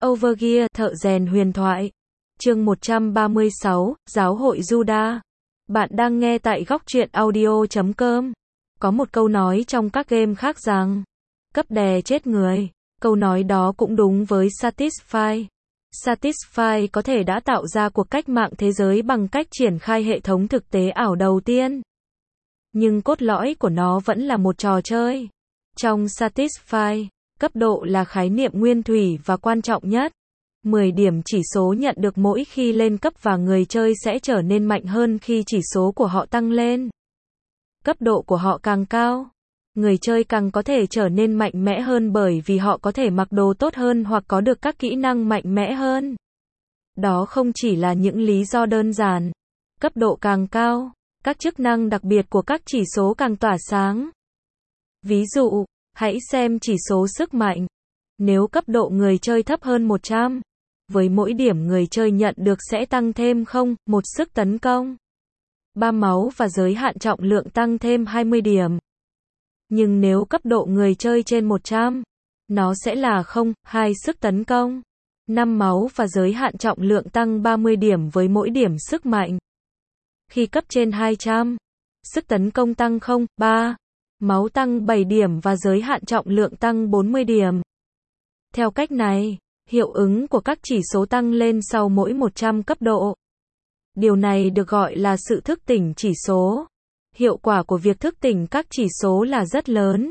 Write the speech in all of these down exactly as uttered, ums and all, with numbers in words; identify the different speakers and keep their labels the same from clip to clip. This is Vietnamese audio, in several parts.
Speaker 1: Overgear, thợ rèn huyền thoại. Chương một trăm ba mươi sáu, Giáo hội Juda. Bạn đang nghe tại góc truyện audio chấm com. Có một câu nói trong các game khác rằng, cấp đè chết người. Câu nói đó cũng đúng với Satisfy. Satisfy có thể đã tạo ra cuộc cách mạng thế giới bằng cách triển khai hệ thống thực tế ảo đầu tiên. Nhưng cốt lõi của nó vẫn là một trò chơi. Trong Satisfy, cấp độ là khái niệm nguyên thủy và quan trọng nhất. mười điểm chỉ số nhận được mỗi khi lên cấp và người chơi sẽ trở nên mạnh hơn khi chỉ số của họ tăng lên. Cấp độ của họ càng cao, người chơi càng có thể trở nên mạnh mẽ hơn bởi vì họ có thể mặc đồ tốt hơn hoặc có được các kỹ năng mạnh mẽ hơn. Đó không chỉ là những lý do đơn giản. Cấp độ càng cao, các chức năng đặc biệt của các chỉ số càng tỏa sáng. Ví dụ, hãy xem chỉ số sức mạnh. Nếu cấp độ người chơi thấp hơn một trăm, với mỗi điểm người chơi nhận được sẽ tăng thêm không, một sức tấn công, ba máu và giới hạn trọng lượng tăng thêm hai mươi điểm. Nhưng nếu cấp độ người chơi trên một trăm, nó sẽ là không, hai sức tấn công, năm máu và giới hạn trọng lượng tăng ba mươi điểm với mỗi điểm sức mạnh. Khi cấp trên hai trăm, sức tấn công tăng không, ba, máu tăng bảy điểm và giới hạn trọng lượng tăng bốn mươi điểm. Theo cách này, hiệu ứng của các chỉ số tăng lên sau mỗi một trăm cấp độ. Điều này được gọi là sự thức tỉnh chỉ số. Hiệu quả của việc thức tỉnh các chỉ số là rất lớn.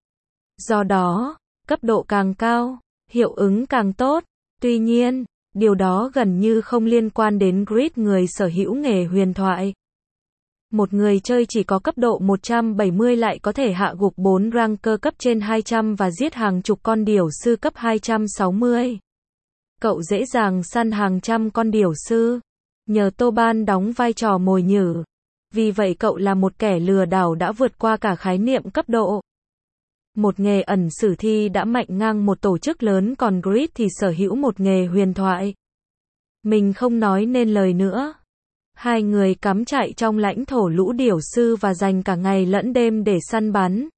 Speaker 1: Do đó, cấp độ càng cao, hiệu ứng càng tốt. Tuy nhiên, điều đó gần như không liên quan đến grid người sở hữu nghề huyền thoại. Một người chơi chỉ có cấp độ một trăm bảy mươi lại có thể hạ gục bốn ranker cấp trên hai trăm và giết hàng chục con điểu sư cấp hai trăm sáu mươi. Cậu dễ dàng săn hàng trăm con điểu sư, nhờ Toban đóng vai trò mồi nhử. Vì vậy cậu là một kẻ lừa đảo đã vượt qua cả khái niệm cấp độ. Một nghề ẩn sử thi đã mạnh ngang một tổ chức lớn, còn Grid thì sở hữu một nghề huyền thoại. Mình không nói nên lời nữa. Hai người cắm trại trong lãnh thổ lũ điểu sư và dành cả ngày lẫn đêm để săn bắn.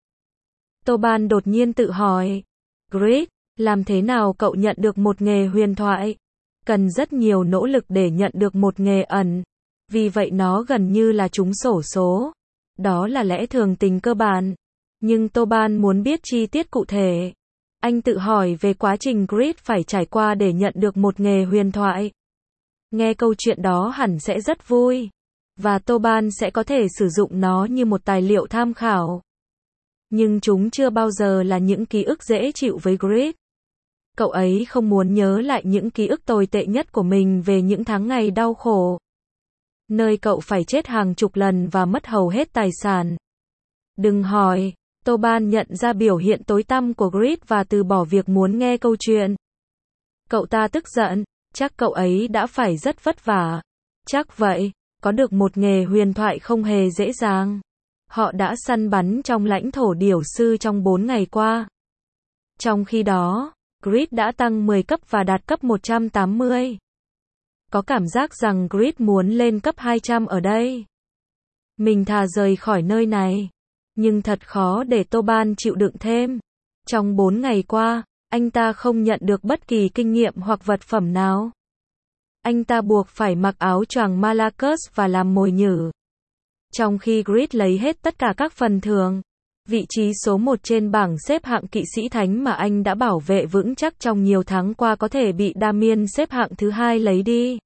Speaker 1: Toban đột nhiên tự hỏi, Grid, làm thế nào cậu nhận được một nghề huyền thoại? Cần rất nhiều nỗ lực để nhận được một nghề ẩn. Vì vậy nó gần như là trúng xổ số. Đó là lẽ thường tình cơ bản. Nhưng Toban muốn biết chi tiết cụ thể. Anh tự hỏi về quá trình Grid phải trải qua để nhận được một nghề huyền thoại. Nghe câu chuyện đó hẳn sẽ rất vui. Và Toban sẽ có thể sử dụng nó như một tài liệu tham khảo. Nhưng chúng chưa bao giờ là những ký ức dễ chịu với Grid. Cậu ấy không muốn nhớ lại những ký ức tồi tệ nhất của mình về những tháng ngày đau khổ, nơi cậu phải chết hàng chục lần và mất hầu hết tài sản. Đừng hỏi, Toban nhận ra biểu hiện tối tăm của Grid và từ bỏ việc muốn nghe câu chuyện. Cậu ta tức giận, chắc cậu ấy đã phải rất vất vả. Chắc vậy, có được một nghề huyền thoại không hề dễ dàng. Họ đã săn bắn trong lãnh thổ điểu sư trong bốn ngày qua. Trong khi đó, Grid đã tăng mười cấp và đạt cấp một trăm tám mươi. Có cảm giác rằng Grid muốn lên cấp hai trăm ở đây. Mình thà rời khỏi nơi này. Nhưng thật khó để Toban chịu đựng thêm. Trong bốn ngày qua, anh ta không nhận được bất kỳ kinh nghiệm hoặc vật phẩm nào. Anh ta buộc phải mặc áo choàng Malakos và làm mồi nhử. Trong khi Grid lấy hết tất cả các phần thưởng. Vị trí số một trên bảng xếp hạng kỵ sĩ thánh mà anh đã bảo vệ vững chắc trong nhiều tháng qua có thể bị Damien xếp hạng thứ hai lấy đi.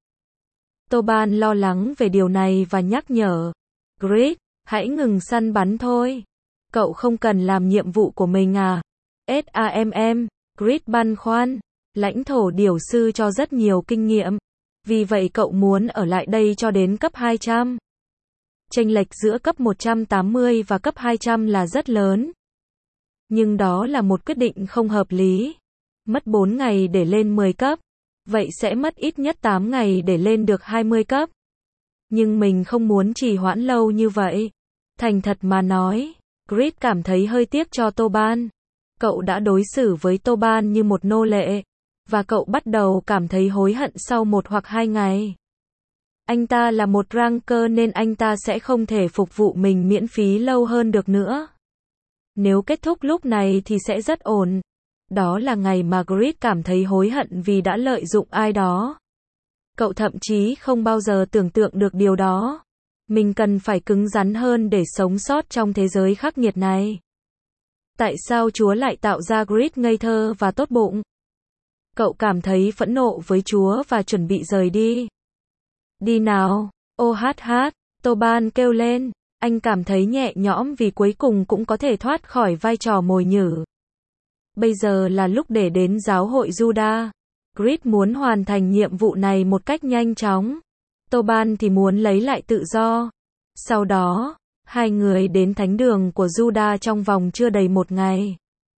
Speaker 1: Toban lo lắng về điều này và nhắc nhở, Grid, hãy ngừng săn bắn thôi. Cậu không cần làm nhiệm vụ của mình à? SAMM, Grid băn khoăn, lãnh thổ điểu sư cho rất nhiều kinh nghiệm. Vì vậy cậu muốn ở lại đây cho đến cấp hai trăm. Chênh lệch giữa cấp một trăm tám mươi và cấp hai trăm là rất lớn. Nhưng đó là một quyết định không hợp lý. Mất bốn ngày để lên mười cấp. Vậy sẽ mất ít nhất tám ngày để lên được hai mươi cấp. Nhưng mình không muốn trì hoãn lâu như vậy. Thành thật mà nói, Grid cảm thấy hơi tiếc cho Toban. Cậu đã đối xử với Toban như một nô lệ. Và cậu bắt đầu cảm thấy hối hận sau một hoặc hai ngày. Anh ta là một ranker nên anh ta sẽ không thể phục vụ mình miễn phí lâu hơn được nữa. Nếu kết thúc lúc này thì sẽ rất ổn. Đó là ngày mà Grid cảm thấy hối hận vì đã lợi dụng ai đó. Cậu thậm chí không bao giờ tưởng tượng được điều đó. Mình cần phải cứng rắn hơn để sống sót trong thế giới khắc nghiệt này. Tại sao Chúa lại tạo ra Grid ngây thơ và tốt bụng? Cậu cảm thấy phẫn nộ với Chúa và chuẩn bị rời đi. Đi nào, ô hát hát, Toban kêu lên. Anh cảm thấy nhẹ nhõm vì cuối cùng cũng có thể thoát khỏi vai trò mồi nhử. Bây giờ là lúc để đến giáo hội Juda. Grid muốn hoàn thành nhiệm vụ này một cách nhanh chóng. Toban thì muốn lấy lại tự do. Sau đó, hai người đến thánh đường của Juda trong vòng chưa đầy một ngày.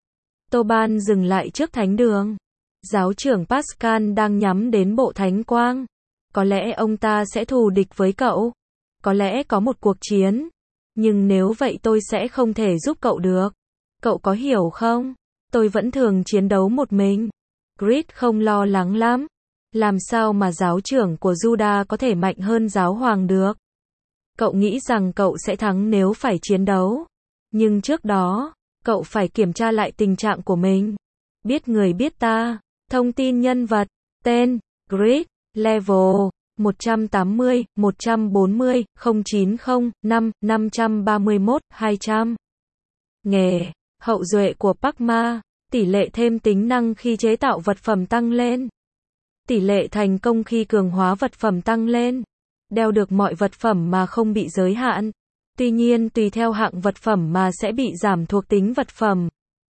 Speaker 1: Toban dừng lại trước thánh đường. Giáo trưởng Pascal đang nhắm đến bộ thánh quang. Có lẽ ông ta sẽ thù địch với cậu. Có lẽ có một cuộc chiến. Nhưng nếu vậy tôi sẽ không thể giúp cậu được. Cậu có hiểu không? Tôi vẫn thường chiến đấu một mình. Grid không lo lắng lắm. Làm sao mà giáo trưởng của Juda có thể mạnh hơn giáo hoàng được? Cậu nghĩ rằng cậu sẽ thắng nếu phải chiến đấu. Nhưng trước đó, cậu phải kiểm tra lại tình trạng của mình. Biết người biết ta. Thông tin nhân vật. Tên. Grid. Level. một trăm tám mươi, một trăm bốn mươi, không chín không, năm, năm trăm ba mươi mốt, hai trăm. Nghề. Hậu duệ của Pacma. Tỷ lệ thêm tính năng khi chế tạo vật phẩm tăng lên. Tỷ lệ thành công khi cường hóa vật phẩm tăng lên. Đeo được mọi vật phẩm mà không bị giới hạn. Tuy nhiên tùy theo hạng vật phẩm mà sẽ bị giảm thuộc tính vật phẩm.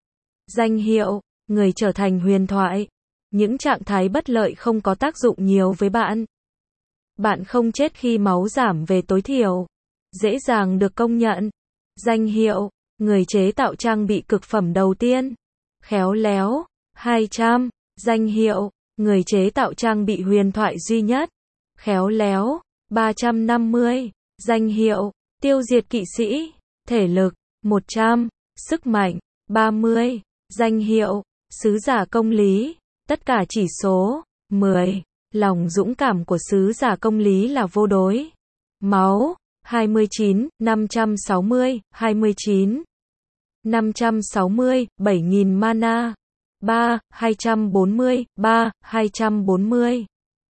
Speaker 1: Danh hiệu. Người trở thành huyền thoại. Những trạng thái bất lợi không có tác dụng nhiều với bạn. Bạn không chết khi máu giảm về tối thiểu. Dễ dàng được công nhận. Danh hiệu. Người chế tạo trang bị cực phẩm đầu tiên. Khéo léo. hai trăm. Danh hiệu. Người chế tạo trang bị huyền thoại duy nhất. Khéo léo. ba trăm năm mươi. Danh hiệu. Tiêu diệt kỵ sĩ. Thể lực. một trăm. Sức mạnh. ba mươi. Danh hiệu. Sứ giả công lý. Tất cả chỉ số. mười. Lòng dũng cảm của sứ giả công lý là vô đối. Máu. hai mươi chín. năm trăm sáu mươi. hai mươi chín. năm trăm sáu mươi. bảy nghìn mana. ba. hai trăm bốn mươi. ba. hai trăm bốn mươi.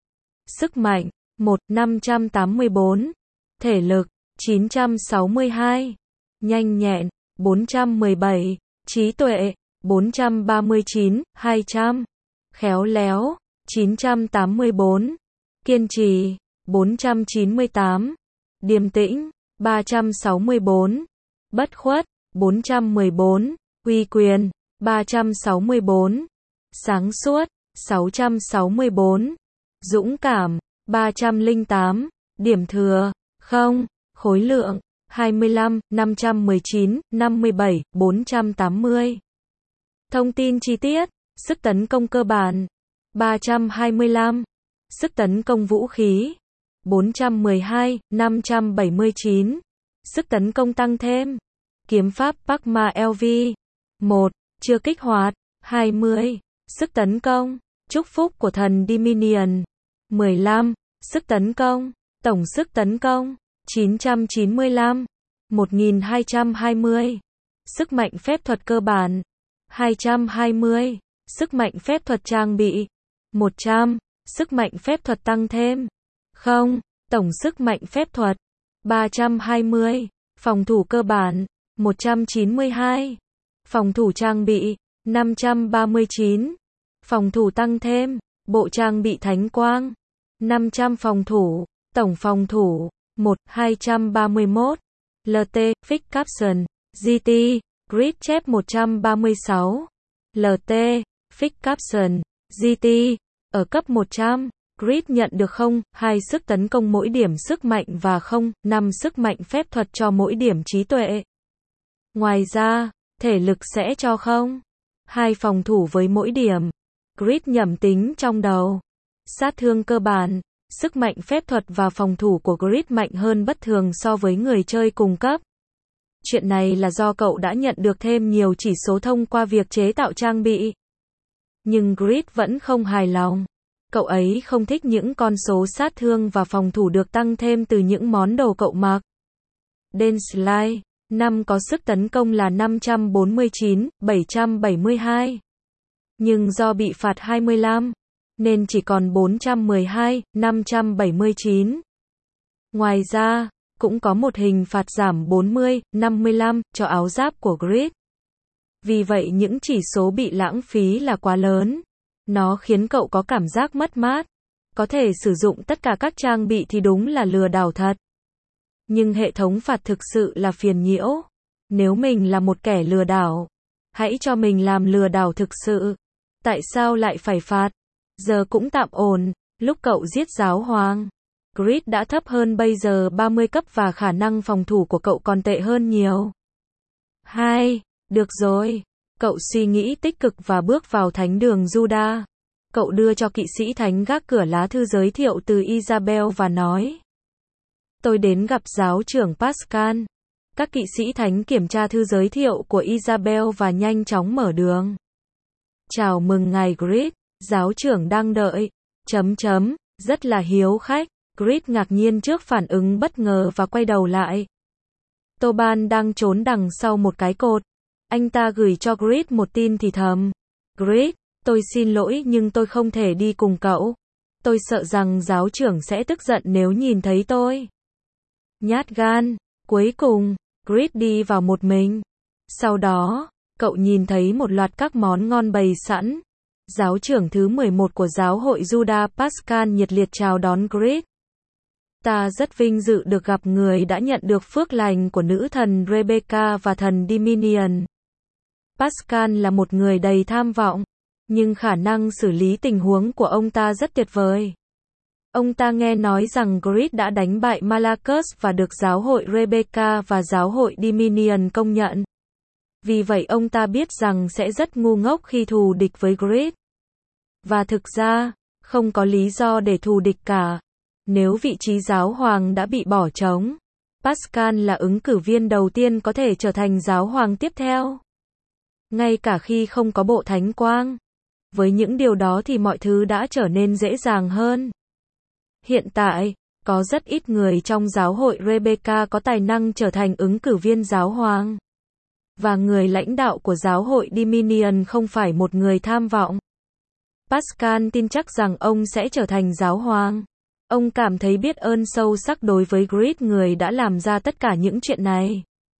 Speaker 1: Sức mạnh. một. năm trăm tám mươi bốn. Thể lực. chín trăm sáu mươi hai. Nhanh nhẹn. bốn trăm mười bảy. Trí tuệ. bốn trăm ba mươi chín. hai trăm. Khéo léo. chín trăm tám mươi bốn. Kiên trì. bốn trăm chín mươi tám. Điềm tĩnh. ba trăm sáu mươi bốn. Bất khuất. bốn trăm mười bốn. Uy quyền. ba trăm sáu mươi bốn. Sáng suốt. sáu trăm sáu mươi bốn. Dũng cảm. ba trăm lẻ tám. Điểm thừa. không. Khối lượng. hai mươi lăm, năm trăm mười chín, năm mươi bảy, bốn trăm tám mươi. Thông tin chi tiết. Sức tấn công cơ bản. ba trăm hai mươi lăm. Sức tấn công vũ khí. bốn trăm mười hai, năm trăm bảy mươi chín. Sức tấn công tăng thêm. Kiếm pháp Pacma lờ vê. một. Chưa kích hoạt. hai mươi. Sức tấn công. Chúc phúc của thần Dominion. mười lăm. Sức tấn công. Tổng sức tấn công. chín trăm chín mươi lăm. một nghìn hai trăm hai mươi. Sức mạnh phép thuật cơ bản. hai trăm hai mươi. Sức mạnh phép thuật trang bị. một trăm. Sức mạnh phép thuật tăng thêm. không. Tổng sức mạnh phép thuật. ba trăm hai mươi. Phòng thủ cơ bản. một trăm chín mươi hai. Phòng thủ trang bị. năm trăm ba mươi chín. Phòng thủ tăng thêm. Bộ trang bị thánh quang. năm trăm phòng thủ. Tổng phòng thủ. một. hai trăm ba mươi mốt. lờ tê. Fix Caption. giê tê. Grid chép một trăm ba mươi sáu. lờ tê. Fix Caption. giê tê. Ở cấp một trăm. Grid nhận được không, hai sức tấn công mỗi điểm sức mạnh và không, năm sức mạnh phép thuật cho mỗi điểm trí tuệ. Ngoài ra, thể lực sẽ cho không, hai phòng thủ với mỗi điểm. Grid nhẩm tính trong đầu. Sát thương cơ bản, sức mạnh phép thuật và phòng thủ của Grid mạnh hơn bất thường so với người chơi cùng cấp. Chuyện này là do cậu đã nhận được thêm nhiều chỉ số thông qua việc chế tạo trang bị. Nhưng Grid vẫn không hài lòng. Cậu ấy không thích những con số sát thương và phòng thủ được tăng thêm từ những món đồ cậu mặc. Densely, năm có sức tấn công là năm trăm bốn mươi chín, bảy trăm bảy mươi hai. Nhưng do bị phạt hai mươi lăm, nên chỉ còn bốn trăm mười hai, năm trăm bảy mươi chín. Ngoài ra, cũng có một hình phạt giảm bốn mươi, năm mươi lăm cho áo giáp của Grid. Vì vậy những chỉ số bị lãng phí là quá lớn. Nó khiến cậu có cảm giác mất mát. Có thể sử dụng tất cả các trang bị thì đúng là lừa đảo thật. Nhưng hệ thống phạt thực sự là phiền nhiễu. Nếu mình là một kẻ lừa đảo, hãy cho mình làm lừa đảo thực sự. Tại sao lại phải phạt? Giờ cũng tạm ổn. Lúc cậu giết giáo hoàng, Grid đã thấp hơn bây giờ ba mươi cấp và khả năng phòng thủ của cậu còn tệ hơn nhiều. hai. Được rồi. Cậu suy nghĩ tích cực và bước vào thánh đường Juda. Cậu đưa cho kỵ sĩ thánh gác cửa lá thư giới thiệu từ Isabel và nói: Tôi đến gặp giáo trưởng Pascal. Các kỵ sĩ thánh kiểm tra thư giới thiệu của Isabel và nhanh chóng mở đường. Chào mừng ngài Grid, giáo trưởng đang đợi. Chấm chấm, rất là hiếu khách. Grid ngạc nhiên trước phản ứng bất ngờ và quay đầu lại. Toban đang trốn đằng sau một cái cột. Anh ta gửi cho Grid một tin thì thầm. Grid, tôi xin lỗi nhưng tôi không thể đi cùng cậu. Tôi sợ rằng giáo trưởng sẽ tức giận nếu nhìn thấy tôi. Nhát gan. Cuối cùng, Grid đi vào một mình. Sau đó, cậu nhìn thấy một loạt các món ngon bày sẵn. Giáo trưởng thứ mười một của giáo hội Juda Pascal nhiệt liệt chào đón Grid. Ta rất vinh dự được gặp người đã nhận được phước lành của nữ thần Rebecca và thần Dominion. Pascal là một người đầy tham vọng, nhưng khả năng xử lý tình huống của ông ta rất tuyệt vời. Ông ta nghe nói rằng Grid đã đánh bại Malachus và được giáo hội Rebecca và giáo hội Dominion công nhận. Vì vậy ông ta biết rằng sẽ rất ngu ngốc khi thù địch với Grid. Và thực ra, không có lý do để thù địch cả. Nếu vị trí giáo hoàng đã bị bỏ trống, Pascal là ứng cử viên đầu tiên có thể trở thành giáo hoàng tiếp theo. Ngay cả khi không có bộ thánh quang. Với những điều đó thì mọi thứ đã trở nên dễ dàng hơn. Hiện tại, có rất ít người trong giáo hội Rebecca có tài năng trở thành ứng cử viên giáo hoàng. Và người lãnh đạo của giáo hội Dominion không phải một người tham vọng. Pascal tin chắc rằng ông sẽ trở thành giáo hoàng. Ông cảm thấy biết ơn sâu sắc đối với Grid, người đã làm ra tất cả những chuyện này.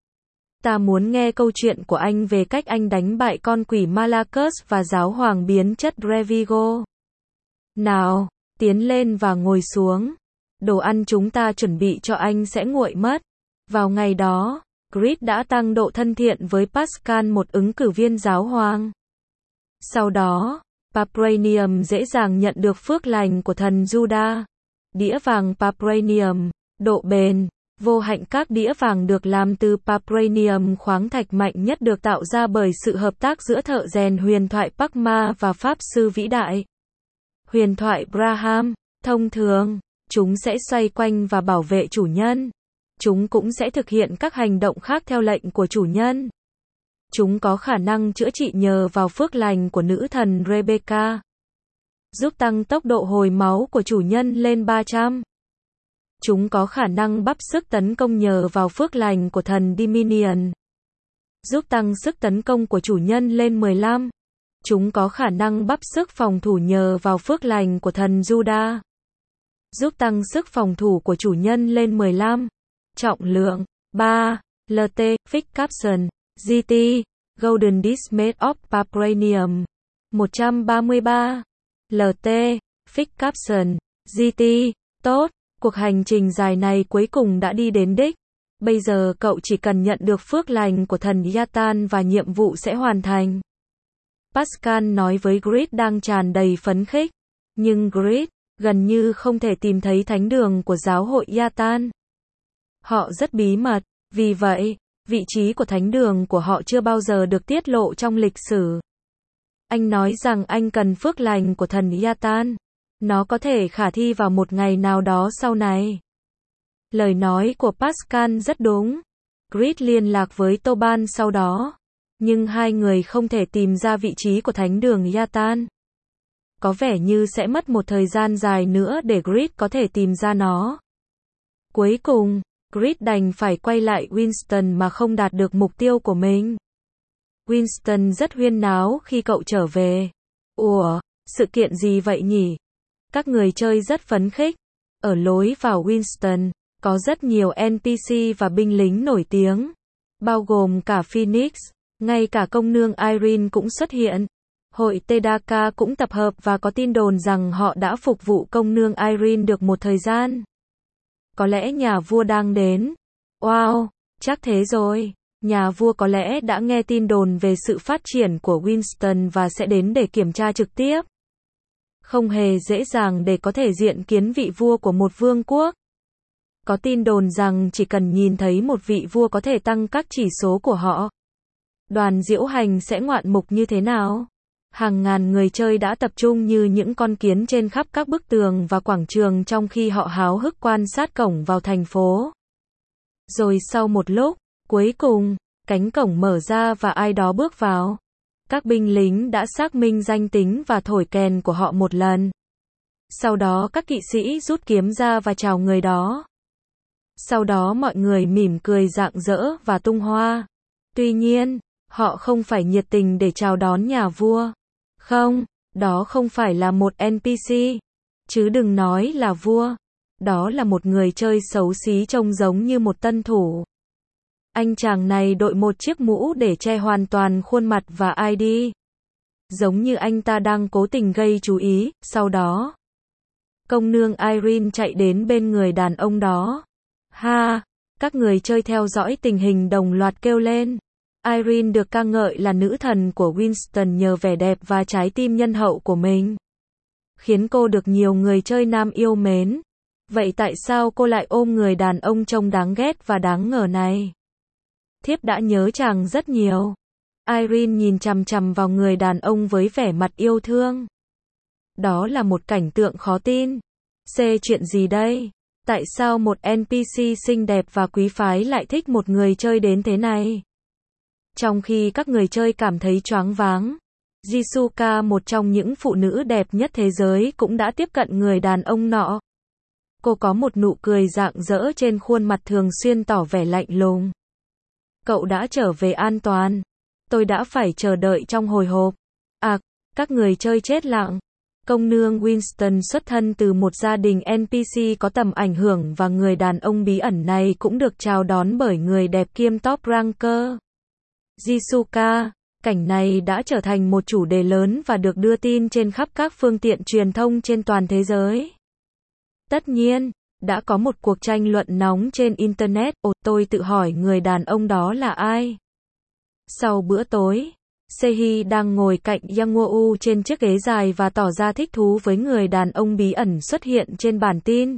Speaker 1: Ta muốn nghe câu chuyện của anh về cách anh đánh bại con quỷ Malachus và giáo hoàng biến chất Revigo. Nào, tiến lên và ngồi xuống. Đồ ăn chúng ta chuẩn bị cho anh sẽ nguội mất. Vào ngày đó, Grid đã tăng độ thân thiện với Pascal, một ứng cử viên giáo hoàng. Sau đó, Papranium dễ dàng nhận được phước lành của thần Juda. Đĩa vàng Papranium, độ bền, vô hạnh. Các đĩa vàng được làm từ Papranium, khoáng thạch mạnh nhất được tạo ra bởi sự hợp tác giữa thợ rèn huyền thoại Pakma và pháp sư vĩ đại huyền thoại Braham. Thông thường, chúng sẽ xoay quanh và bảo vệ chủ nhân. Chúng cũng sẽ thực hiện các hành động khác theo lệnh của chủ nhân. Chúng có khả năng chữa trị nhờ vào phước lành của nữ thần Rebecca, giúp tăng tốc độ hồi máu của chủ nhân lên ba trăm. Chúng có khả năng bắp sức tấn công nhờ vào phước lành của thần Dominion, giúp tăng sức tấn công của chủ nhân lên mười lăm. Chúng có khả năng bắp sức phòng thủ nhờ vào phước lành của thần Juda, giúp tăng sức phòng thủ của chủ nhân lên mười lăm. Trọng lượng ba. lờ tê, Fix Capson, giê tê, Golden Disc Made of Papranium, một trăm ba mươi ba. lờ tê, Fix Capson, giê tê, tốt, cuộc hành trình dài này cuối cùng đã đi đến đích. Bây giờ cậu chỉ cần nhận được phước lành của thần Yatan và nhiệm vụ sẽ hoàn thành. Pascal nói với Grid đang tràn đầy phấn khích. Nhưng Grid gần như không thể tìm thấy thánh đường của giáo hội Yatan. Họ rất bí mật, vì vậy, vị trí của thánh đường của họ chưa bao giờ được tiết lộ trong lịch sử. Anh nói rằng anh cần phước lành của thần Yatan. Nó có thể khả thi vào một ngày nào đó sau này. Lời nói của Pascal rất đúng. Grid liên lạc với Toban sau đó. Nhưng hai người không thể tìm ra vị trí của thánh đường Yatan. Có vẻ như sẽ mất một thời gian dài nữa để Grid có thể tìm ra nó. Cuối cùng, Grid đành phải quay lại Winston mà không đạt được mục tiêu của mình. Winston rất huyên náo khi cậu trở về. Ủa, sự kiện gì vậy nhỉ? Các người chơi rất phấn khích. Ở lối vào Winston, có rất nhiều en pê xê và binh lính nổi tiếng, bao gồm cả Phoenix, ngay cả công nương Irene cũng xuất hiện. Hội Tedaka cũng tập hợp và có tin đồn rằng họ đã phục vụ công nương Irene được một thời gian. Có lẽ nhà vua đang đến. Wow, chắc thế rồi. Nhà vua có lẽ đã nghe tin đồn về sự phát triển của Winston và sẽ đến để kiểm tra trực tiếp. Không hề dễ dàng để có thể diện kiến vị vua của một vương quốc. Có tin đồn rằng chỉ cần nhìn thấy một vị vua có thể tăng các chỉ số của họ. Đoàn diễu hành sẽ ngoạn mục như thế nào? Hàng ngàn người chơi đã tập trung như những con kiến trên khắp các bức tường và quảng trường trong khi họ háo hức quan sát cổng vào thành phố. Rồi sau một lúc, cuối cùng, cánh cổng mở ra và ai đó bước vào. Các binh lính đã xác minh danh tính và thổi kèn của họ một lần. Sau đó các kỵ sĩ rút kiếm ra và chào người đó. Sau đó mọi người mỉm cười rạng rỡ và tung hoa. Tuy nhiên, họ không phải nhiệt tình để chào đón nhà vua. Không, đó không phải là một en pê xê. Chứ đừng nói là vua. Đó là một người chơi xấu xí trông giống như một tân thủ. Anh chàng này đội một chiếc mũ để che hoàn toàn khuôn mặt và i đê. Giống như anh ta đang cố tình gây chú ý. Sau đó, công nương Irene chạy đến bên người đàn ông đó. Ha! Các người chơi theo dõi tình hình đồng loạt kêu lên. Irene được ca ngợi là nữ thần của Winston nhờ vẻ đẹp và trái tim nhân hậu của mình, khiến cô được nhiều người chơi nam yêu mến. Vậy tại sao cô lại ôm người đàn ông trông đáng ghét và đáng ngờ này? Thiếp đã nhớ chàng rất nhiều. Irene nhìn chằm chằm vào người đàn ông với vẻ mặt yêu thương. Đó là một cảnh tượng khó tin. C chuyện gì đây? Tại sao một en pê xê xinh đẹp và quý phái lại thích một người chơi đến thế này? Trong khi các người chơi cảm thấy choáng váng, Jisuka, một trong những phụ nữ đẹp nhất thế giới, cũng đã tiếp cận người đàn ông nọ. Cô có một nụ cười rạng rỡ trên khuôn mặt thường xuyên tỏ vẻ lạnh lùng. Cậu đã trở về an toàn. Tôi đã phải chờ đợi trong hồi hộp. À, các người chơi chết lặng. Công nương Winston xuất thân từ một gia đình en pê xê có tầm ảnh hưởng và người đàn ông bí ẩn này cũng được chào đón bởi người đẹp kiêm top ranker. Jisuka, cảnh này đã trở thành một chủ đề lớn và được đưa tin trên khắp các phương tiện truyền thông trên toàn thế giới. Tất nhiên, đã có một cuộc tranh luận nóng trên Internet. Ồ, tôi tự hỏi người đàn ông đó là ai? Sau bữa tối, Sehi đang ngồi cạnh Yangwoo trên chiếc ghế dài và tỏ ra thích thú với người đàn ông bí ẩn xuất hiện trên bản tin.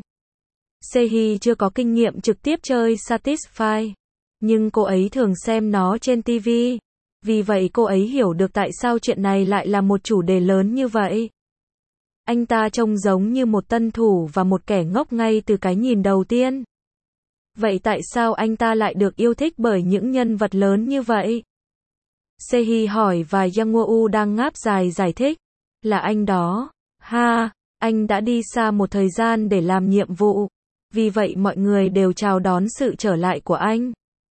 Speaker 1: Sehi chưa có kinh nghiệm trực tiếp chơi Satisfy, nhưng cô ấy thường xem nó trên ti vi. Vì vậy cô ấy hiểu được tại sao chuyện này lại là một chủ đề lớn như vậy. Anh ta trông giống như một tân thủ và một kẻ ngốc ngay từ cái nhìn đầu tiên. Vậy tại sao anh ta lại được yêu thích bởi những nhân vật lớn như vậy? Sehi hỏi và Yangwoo đang ngáp dài giải thích. Là anh đó. Ha, anh đã đi xa một thời gian để làm nhiệm vụ. Vì vậy mọi người đều chào đón sự trở lại của anh.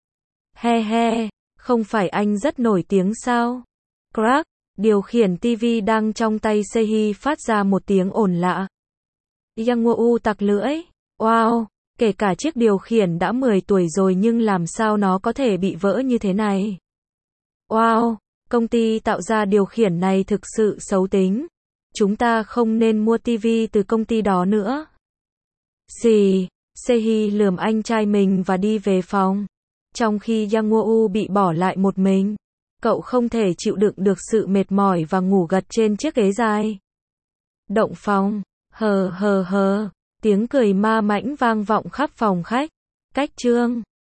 Speaker 1: He he, không phải anh rất nổi tiếng sao? Crack, điều khiển ti vi đang trong tay Sehi phát ra một tiếng ồn lạ. Yangwoo tặc lưỡi. Wow, kể cả chiếc điều khiển đã mười tuổi rồi nhưng làm sao nó có thể bị vỡ như thế này? Wow, công ty tạo ra điều khiển này thực sự xấu tính. Chúng ta không nên mua ti vi từ công ty đó nữa. Xì, Sehi lườm anh trai mình và đi về phòng. Trong khi Yangwoo bị bỏ lại một mình, cậu không thể chịu đựng được sự mệt mỏi và ngủ gật trên chiếc ghế dài. Động phòng, hờ hờ hờ, tiếng cười ma mãnh vang vọng khắp phòng khách. Cách chương